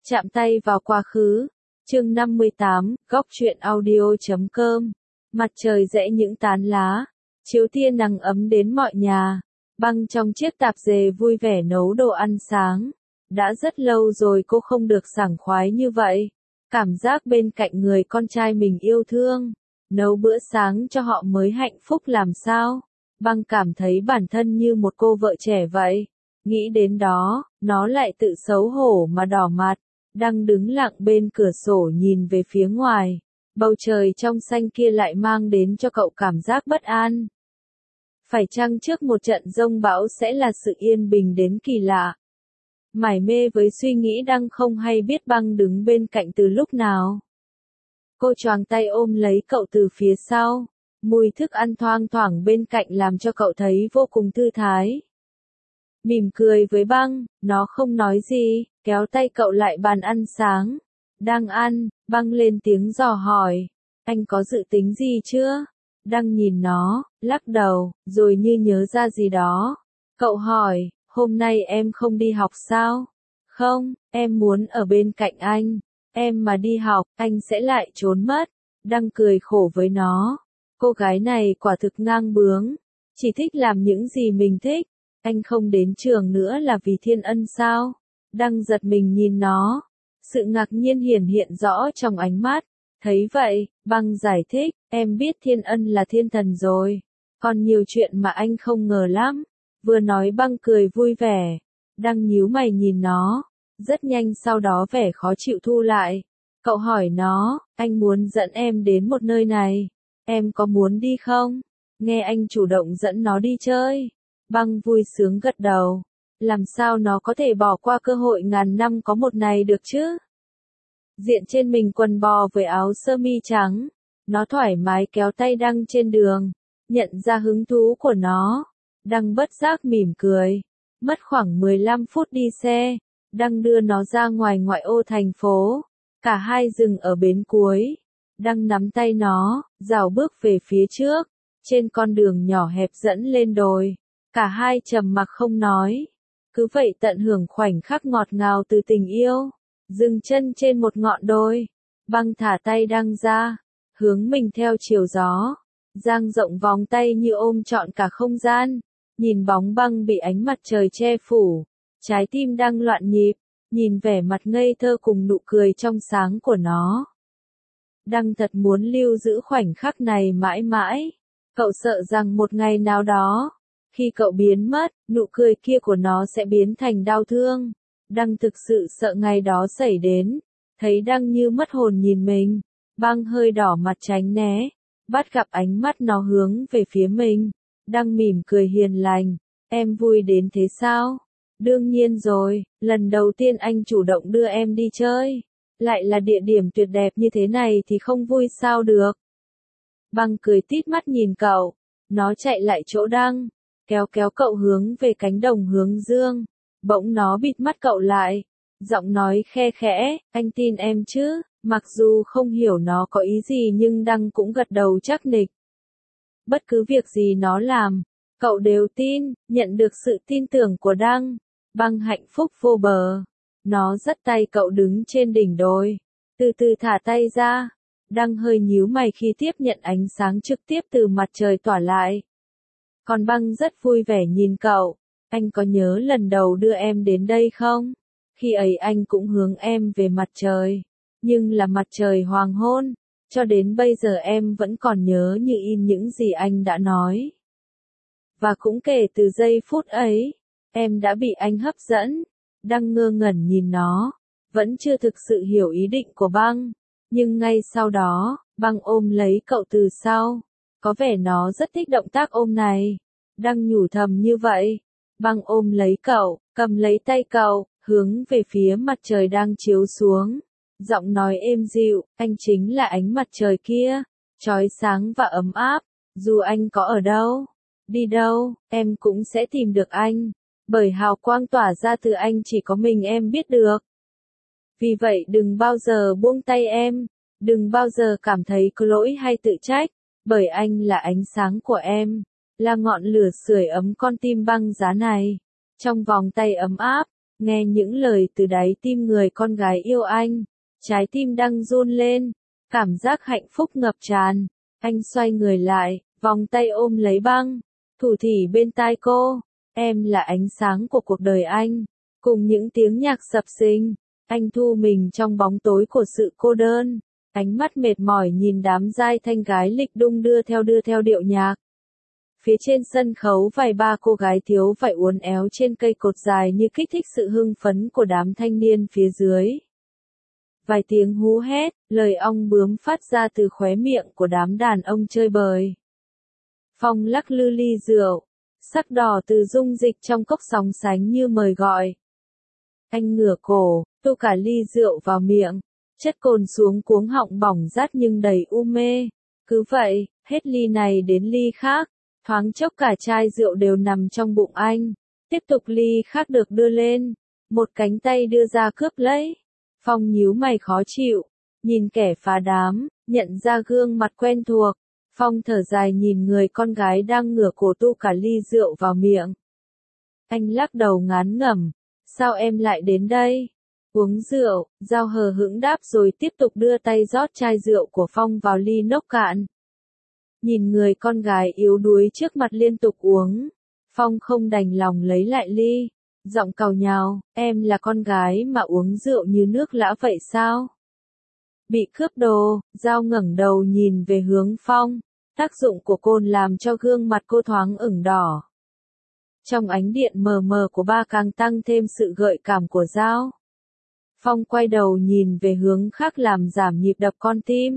Chạm tay vào quá khứ. Chương 58, góc truyện audio.com. Mặt trời rẽ những tán lá, chiếu tia nắng ấm đến mọi nhà. Băng trong chiếc tạp dề vui vẻ nấu đồ ăn sáng. Đã rất lâu rồi cô không được sảng khoái như vậy. Cảm giác bên cạnh người con trai mình yêu thương, nấu bữa sáng cho họ mới hạnh phúc làm sao. Băng cảm thấy bản thân như một cô vợ trẻ vậy. Nghĩ đến đó, nó lại tự xấu hổ mà đỏ mặt. Đang đứng lặng bên cửa sổ nhìn về phía ngoài. Bầu trời trong xanh kia lại mang đến cho cậu cảm giác bất an. Phải chăng trước một trận giông bão sẽ là sự yên bình đến kỳ lạ? Mải mê với suy nghĩ Đăng không hay biết Băng đứng bên cạnh từ lúc nào. Cô choàng tay ôm lấy cậu từ phía sau. Mùi thức ăn thoang thoảng bên cạnh làm cho cậu thấy vô cùng thư thái. Mỉm cười với Băng, nó không nói gì, kéo tay cậu lại bàn ăn sáng. Đang ăn, Băng lên tiếng dò hỏi. Anh có dự tính gì chưa? Đang nhìn nó, lắc đầu, rồi như nhớ ra gì đó. Cậu hỏi, hôm nay em không đi học sao? Không, em muốn ở bên cạnh anh. Em mà đi học, anh sẽ lại trốn mất. Đang cười khổ với nó. Cô gái này quả thực ngang bướng. Chỉ thích làm những gì mình thích. Anh không đến trường nữa là vì Thiên Ân sao? Đang giật mình nhìn nó. Sự ngạc nhiên hiển hiện rõ trong ánh mắt. Thấy vậy, Băng giải thích, em biết Thiên Ân là thiên thần rồi. Còn nhiều chuyện mà anh không ngờ lắm. Vừa nói Băng cười vui vẻ. Đang nhíu mày nhìn nó. Rất nhanh sau đó vẻ khó chịu thu lại. Cậu hỏi nó, anh muốn dẫn em đến một nơi này. Em có muốn đi không? Nghe anh chủ động dẫn nó đi chơi. Băng vui sướng gật đầu. Làm sao nó có thể bỏ qua cơ hội ngàn năm có một này được chứ? Diện trên mình quần bò với áo sơ mi trắng. Nó thoải mái kéo tay Đăng trên đường. Nhận ra hứng thú của nó. Đăng bất giác mỉm cười. Mất khoảng 15 phút đi xe. Đăng đưa nó ra ngoài ngoại ô thành phố. Cả hai dừng ở bến cuối. Đăng nắm tay nó, rảo bước về phía trước. Trên con đường nhỏ hẹp dẫn lên đồi. Cả hai trầm mặc không nói. Cứ vậy tận hưởng khoảnh khắc ngọt ngào từ tình yêu. Dừng chân trên một ngọn đồi. Băng thả tay Đăng ra. Hướng mình theo chiều gió. Dang rộng vòng tay như ôm trọn cả không gian. Nhìn bóng Băng bị ánh mặt trời che phủ. Trái tim Đăng loạn nhịp. Nhìn vẻ mặt ngây thơ cùng nụ cười trong sáng của nó. Đăng thật muốn lưu giữ khoảnh khắc này mãi mãi. Cậu sợ rằng một ngày nào đó, khi cậu biến mất, nụ cười kia của nó sẽ biến thành đau thương. Đăng thực sự sợ ngày đó xảy đến. Thấy Đăng như mất hồn nhìn mình. Băng hơi đỏ mặt tránh né. Bắt gặp ánh mắt nó hướng về phía mình. Đăng mỉm cười hiền lành. Em vui đến thế sao? Đương nhiên rồi, lần đầu tiên anh chủ động đưa em đi chơi. Lại là địa điểm tuyệt đẹp như thế này thì không vui sao được. Băng cười tít mắt nhìn cậu. Nó chạy lại chỗ Đăng. Kéo kéo cậu hướng về cánh đồng hướng dương. Bỗng nó bịt mắt cậu lại. Giọng nói khe khẽ, anh tin em chứ. Mặc dù không hiểu nó có ý gì nhưng Đăng cũng gật đầu chắc nịch. Bất cứ việc gì nó làm, cậu đều tin, nhận được sự tin tưởng của Đăng. Băng hạnh phúc vô bờ. Nó dắt tay cậu đứng trên đỉnh đồi. Từ từ thả tay ra. Đăng hơi nhíu mày khi tiếp nhận ánh sáng trực tiếp từ mặt trời tỏa lại. Còn Băng rất vui vẻ nhìn cậu. Anh có nhớ lần đầu đưa em đến đây không? Khi ấy anh cũng hướng em về mặt trời. Nhưng là mặt trời hoàng hôn. Cho đến bây giờ em vẫn còn nhớ như in những gì anh đã nói. Và cũng kể từ giây phút ấy, em đã bị anh hấp dẫn. Đăng ngơ ngẩn nhìn nó. Vẫn chưa thực sự hiểu ý định của Băng. Nhưng ngay sau đó, Băng ôm lấy cậu từ sau. Có vẻ nó rất thích động tác ôm này. Đăng nhủ thầm như vậy. Băng ôm lấy cậu, cầm lấy tay cậu, hướng về phía mặt trời đang chiếu xuống. Giọng nói êm dịu, anh chính là ánh mặt trời kia. Chói sáng và ấm áp. Dù anh có ở đâu, đi đâu, em cũng sẽ tìm được anh. Bởi hào quang tỏa ra từ anh chỉ có mình em biết được. Vì vậy đừng bao giờ buông tay em. Đừng bao giờ cảm thấy có lỗi hay tự trách. Bởi anh là ánh sáng của em. Là ngọn lửa sưởi ấm con tim băng giá này. Trong vòng tay ấm áp, Nghe những lời từ đáy tim người con gái yêu anh, trái tim đang run lên, cảm giác hạnh phúc ngập tràn. Anh xoay người lại, vòng tay ôm lấy băng, thủ thỉ bên tai cô, em là ánh sáng của cuộc đời anh. Cùng những tiếng nhạc sập sình, anh thu mình trong bóng tối của sự cô đơn, ánh mắt mệt mỏi nhìn đám giai thanh gái lịch đung đưa theo điệu nhạc. Phía trên sân khấu vài ba cô gái thiếu vải uốn éo trên cây cột dài như kích thích sự hưng phấn của đám thanh niên phía dưới. Vài tiếng hú hét, lời ong bướm phát ra từ khóe miệng của đám đàn ông chơi bời. Phong lắc lư ly rượu, sắc đỏ từ dung dịch trong cốc sóng sánh như mời gọi. Anh ngửa cổ, tu cả ly rượu vào miệng, chất cồn xuống cuống họng bỏng rát nhưng đầy u mê. Cứ vậy, hết ly này đến ly khác, thoáng chốc cả chai rượu đều nằm trong bụng anh. Tiếp tục ly khác được đưa lên, một cánh tay đưa ra cướp lấy. Phong nhíu mày khó chịu, nhìn kẻ phá đám, nhận ra gương mặt quen thuộc. Phong thở dài nhìn người con gái đang ngửa cổ tu cả ly rượu vào miệng. Anh lắc đầu ngán ngẩm, sao em lại đến đây? Uống rượu, Giao hờ hững đáp rồi tiếp tục đưa tay rót chai rượu của Phong vào ly nốc cạn. Nhìn người con gái yếu đuối trước mặt liên tục uống, Phong không đành lòng lấy lại ly, giọng càu nhàu, em là con gái mà uống rượu như nước lã vậy sao? Bị cướp đồ, Giao ngẩng đầu nhìn về hướng Phong, tác dụng của cồn làm cho gương mặt cô thoáng ửng đỏ. Trong ánh điện mờ mờ của ba càng tăng thêm sự gợi cảm của Giao. Phong quay đầu nhìn về hướng khác làm giảm nhịp đập con tim.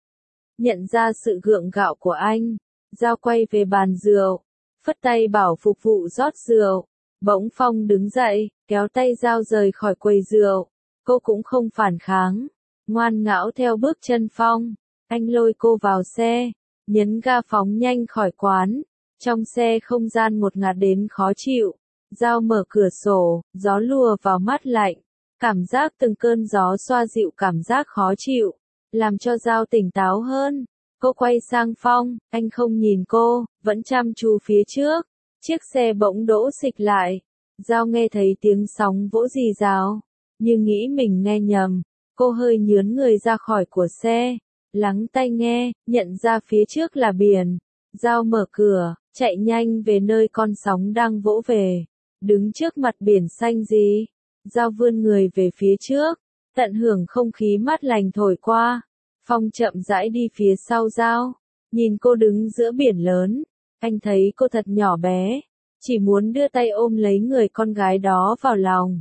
Nhận ra sự gượng gạo của anh, Giao quay về bàn rượu, phất tay bảo phục vụ rót rượu. Bỗng Phong đứng dậy, kéo tay Giao rời khỏi quầy rượu. Cô cũng không phản kháng, ngoan ngão theo bước chân Phong. Anh lôi cô vào xe, nhấn ga phóng nhanh khỏi quán. Trong xe không gian ngột ngạt đến khó chịu. Giao mở cửa sổ, gió lùa vào mắt lạnh. Cảm giác từng cơn gió xoa dịu cảm giác khó chịu, làm cho Giao tỉnh táo hơn. Cô quay sang Phong, anh không nhìn cô, vẫn chăm chú phía trước. Chiếc xe bỗng đỗ xịch lại. Giao nghe thấy tiếng sóng vỗ rì rào, nhưng nghĩ mình nghe nhầm. Cô hơi nhướn người ra khỏi của xe, lắng tai nghe, nhận ra phía trước là biển. Giao mở cửa, chạy nhanh về nơi con sóng đang vỗ về. Đứng trước mặt biển xanh gì? Giao vươn người về phía trước, tận hưởng không khí mát lành thổi qua. Phong chậm rãi đi phía sau Giao, nhìn cô đứng giữa biển lớn. Anh thấy cô thật nhỏ bé, chỉ muốn đưa tay ôm lấy người con gái đó vào lòng.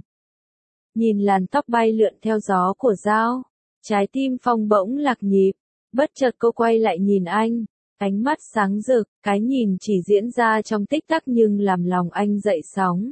Nhìn làn tóc bay lượn theo gió của Giao, trái tim Phong bỗng lạc nhịp. Bất chợt cô quay lại nhìn anh, ánh mắt sáng rực, cái nhìn chỉ diễn ra trong tích tắc nhưng làm lòng anh dậy sóng.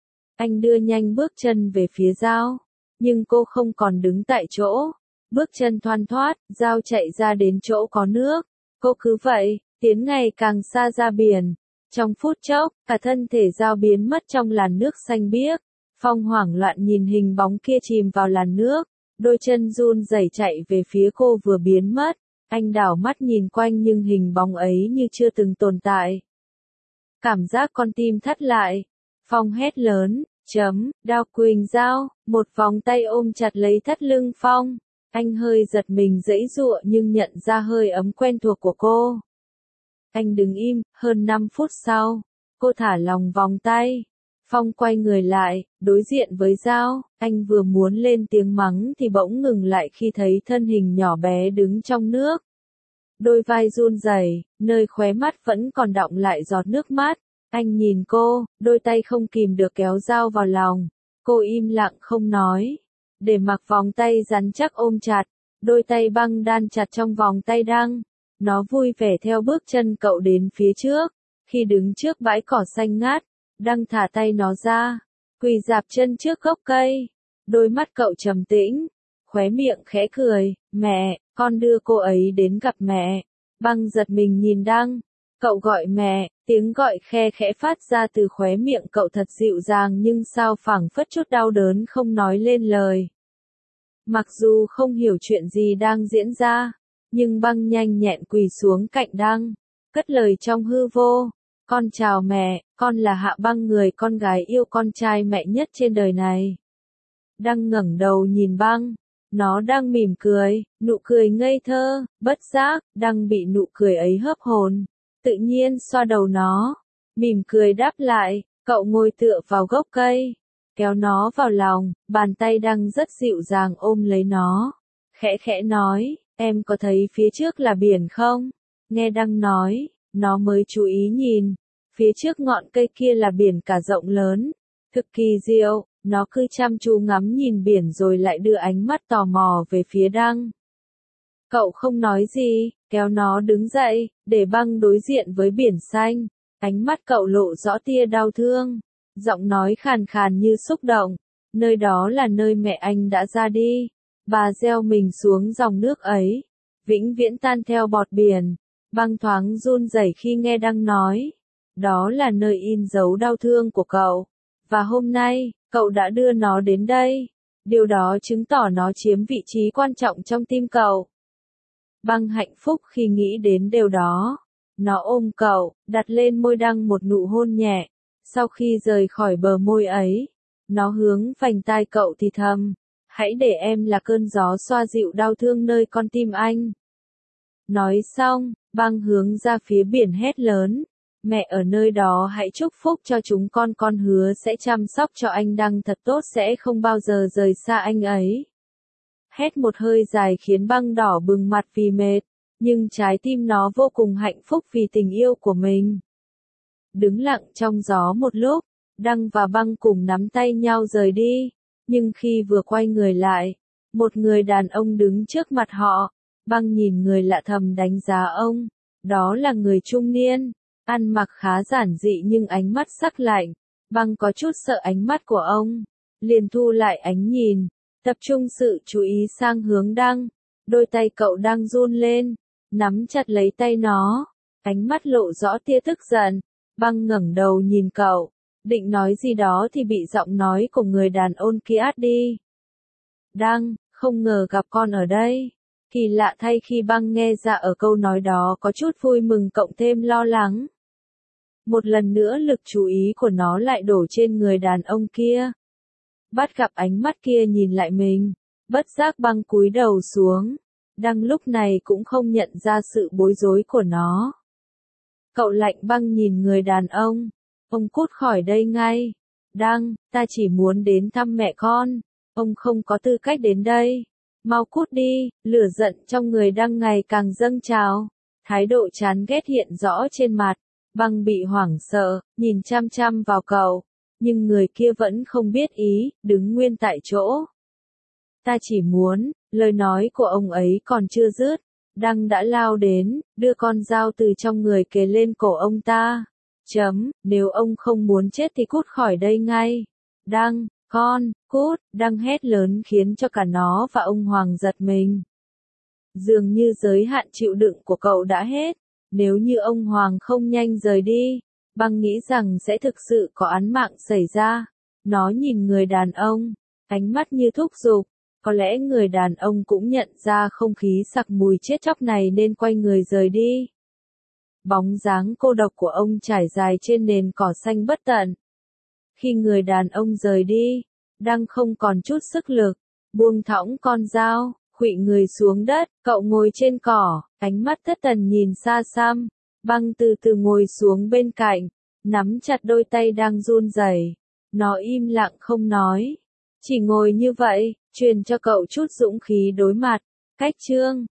Anh đưa nhanh bước chân về phía Giao, nhưng cô không còn đứng tại chỗ. Bước chân thoăn thoắt, Giao chạy ra đến chỗ có nước. Cô cứ vậy, tiến ngày càng xa ra biển. Trong phút chốc, cả thân thể Giao biến mất trong làn nước xanh biếc. Phong hoảng loạn nhìn hình bóng kia chìm vào làn nước. Đôi chân run rẩy chạy về phía cô vừa biến mất. Anh đảo mắt nhìn quanh nhưng hình bóng ấy như chưa từng tồn tại. Cảm giác con tim thắt lại. Phong hét lớn, Đao Quỳnh Giao, một vòng tay ôm chặt lấy thắt lưng Phong. Anh hơi giật mình giãy giụa nhưng nhận ra hơi ấm quen thuộc của cô. Anh đứng im, hơn 5 phút sau, cô thả lỏng vòng tay. Phong quay người lại, đối diện với Giao, anh vừa muốn lên tiếng mắng thì bỗng ngừng lại khi thấy thân hình nhỏ bé đứng trong nước. Đôi vai run rẩy, nơi khóe mắt vẫn còn đọng lại giọt nước mắt. Anh nhìn cô, đôi tay không kìm được kéo Giao vào lòng. Cô im lặng không nói. Để mặc vòng tay rắn chắc ôm chặt, đôi tay băng đan chặt trong vòng tay Đăng. Nó vui vẻ theo bước chân cậu đến phía trước. Khi đứng trước bãi cỏ xanh ngát, Đăng thả tay nó ra, quỳ rạp chân trước gốc cây. Đôi mắt cậu trầm tĩnh, khóe miệng khẽ cười, mẹ, con đưa cô ấy đến gặp mẹ. Băng giật mình nhìn Đăng. Cậu gọi mẹ, tiếng gọi khe khẽ phát ra từ khóe miệng cậu thật dịu dàng nhưng sao phảng phất chút đau đớn không nói lên lời. Mặc dù không hiểu chuyện gì đang diễn ra, nhưng Băng nhanh nhẹn quỳ xuống cạnh Đăng, cất lời trong hư vô. Con chào mẹ, con là Hạ Băng, người con gái yêu con trai mẹ nhất trên đời này. Đăng ngẩng đầu nhìn Băng, nó đang mỉm cười, nụ cười ngây thơ, bất giác, Đăng bị nụ cười ấy hớp hồn, tự nhiên xoa đầu nó, mỉm cười đáp lại, cậu ngồi tựa vào gốc cây, kéo nó vào lòng, bàn tay Đăng rất dịu dàng ôm lấy nó, khẽ khẽ nói, em có thấy phía trước là biển không? Nghe Đăng nói, nó mới chú ý nhìn, phía trước ngọn cây kia là biển cả rộng lớn, cực kỳ diệu, nó cứ chăm chú ngắm nhìn biển rồi lại đưa ánh mắt tò mò về phía Đăng. Cậu không nói gì, kéo nó đứng dậy, để Băng đối diện với biển xanh, ánh mắt cậu lộ rõ tia đau thương, giọng nói khàn khàn như xúc động, nơi đó là nơi mẹ anh đã ra đi, bà gieo mình xuống dòng nước ấy, vĩnh viễn tan theo bọt biển. Băng thoáng run rẩy khi nghe Đăng nói, đó là nơi in dấu đau thương của cậu, và hôm nay, cậu đã đưa nó đến đây, điều đó chứng tỏ nó chiếm vị trí quan trọng trong tim cậu. Băng hạnh phúc khi nghĩ đến điều đó, nó ôm cậu, đặt lên môi Đăng một nụ hôn nhẹ, sau khi rời khỏi bờ môi ấy, nó hướng vành tai cậu thì thầm, hãy để em là cơn gió xoa dịu đau thương nơi con tim anh. Nói xong, Băng hướng ra phía biển hét lớn, mẹ ở nơi đó hãy chúc phúc cho chúng con hứa sẽ chăm sóc cho anh Đăng thật tốt, sẽ không bao giờ rời xa anh ấy. Hét một hơi dài khiến Băng đỏ bừng mặt vì mệt, nhưng trái tim nó vô cùng hạnh phúc vì tình yêu của mình. Đứng lặng trong gió một lúc, Đăng và Băng cùng nắm tay nhau rời đi, nhưng khi vừa quay người lại, một người đàn ông đứng trước mặt họ. Băng nhìn người lạ thầm đánh giá ông, đó là người trung niên, ăn mặc khá giản dị nhưng ánh mắt sắc lạnh, Băng có chút sợ ánh mắt của ông, liền thu lại ánh nhìn, tập trung sự chú ý sang hướng Đăng, đôi tay cậu đang run lên, nắm chặt lấy tay nó, ánh mắt lộ rõ tia tức giận, Băng ngẩng đầu nhìn cậu, định nói gì đó thì bị giọng nói của người đàn ông kia át đi. Đăng, không ngờ gặp con ở đây. Kỳ lạ thay khi Băng nghe ra ở câu nói đó có chút vui mừng cộng thêm lo lắng. Một lần nữa lực chú ý của nó lại đổ trên người đàn ông kia. Bắt gặp ánh mắt kia nhìn lại mình, bất giác Băng cúi đầu xuống. Đăng lúc này cũng không nhận ra sự bối rối của nó. Cậu lạnh băng nhìn người đàn ông cút khỏi đây ngay. Đăng, ta chỉ muốn đến thăm mẹ con, ông không có tư cách đến đây. Mau cút đi, lửa giận trong người Đăng ngày càng dâng trào. Thái độ chán ghét hiện rõ trên mặt. Băng bị hoảng sợ, nhìn chăm chăm vào cậu. Nhưng người kia vẫn không biết ý, đứng nguyên tại chỗ. Ta chỉ muốn, lời nói của ông ấy còn chưa dứt. Đăng đã lao đến, đưa con dao từ trong người kề lên cổ ông ta. Nếu ông không muốn chết thì cút khỏi đây ngay. Đăng, con, cút, Đăng hét lớn khiến cho cả nó và ông Hoàng giật mình. Dường như giới hạn chịu đựng của cậu đã hết. Nếu như ông Hoàng không nhanh rời đi, Băng nghĩ rằng sẽ thực sự có án mạng xảy ra. Nó nhìn người đàn ông, ánh mắt như thúc giục. Có lẽ người đàn ông cũng nhận ra không khí sặc mùi chết chóc này nên quay người rời đi. Bóng dáng cô độc của ông trải dài trên nền cỏ xanh bất tận. Khi người đàn ông rời đi, Đăng không còn chút sức lực, buông thõng con dao, khuỵu người xuống đất, cậu ngồi trên cỏ, ánh mắt thất thần nhìn xa xăm. Băng từ từ ngồi xuống bên cạnh, nắm chặt đôi tay đang run rẩy. Nó im lặng không nói, chỉ ngồi như vậy, truyền cho cậu chút dũng khí đối mặt. Cách chương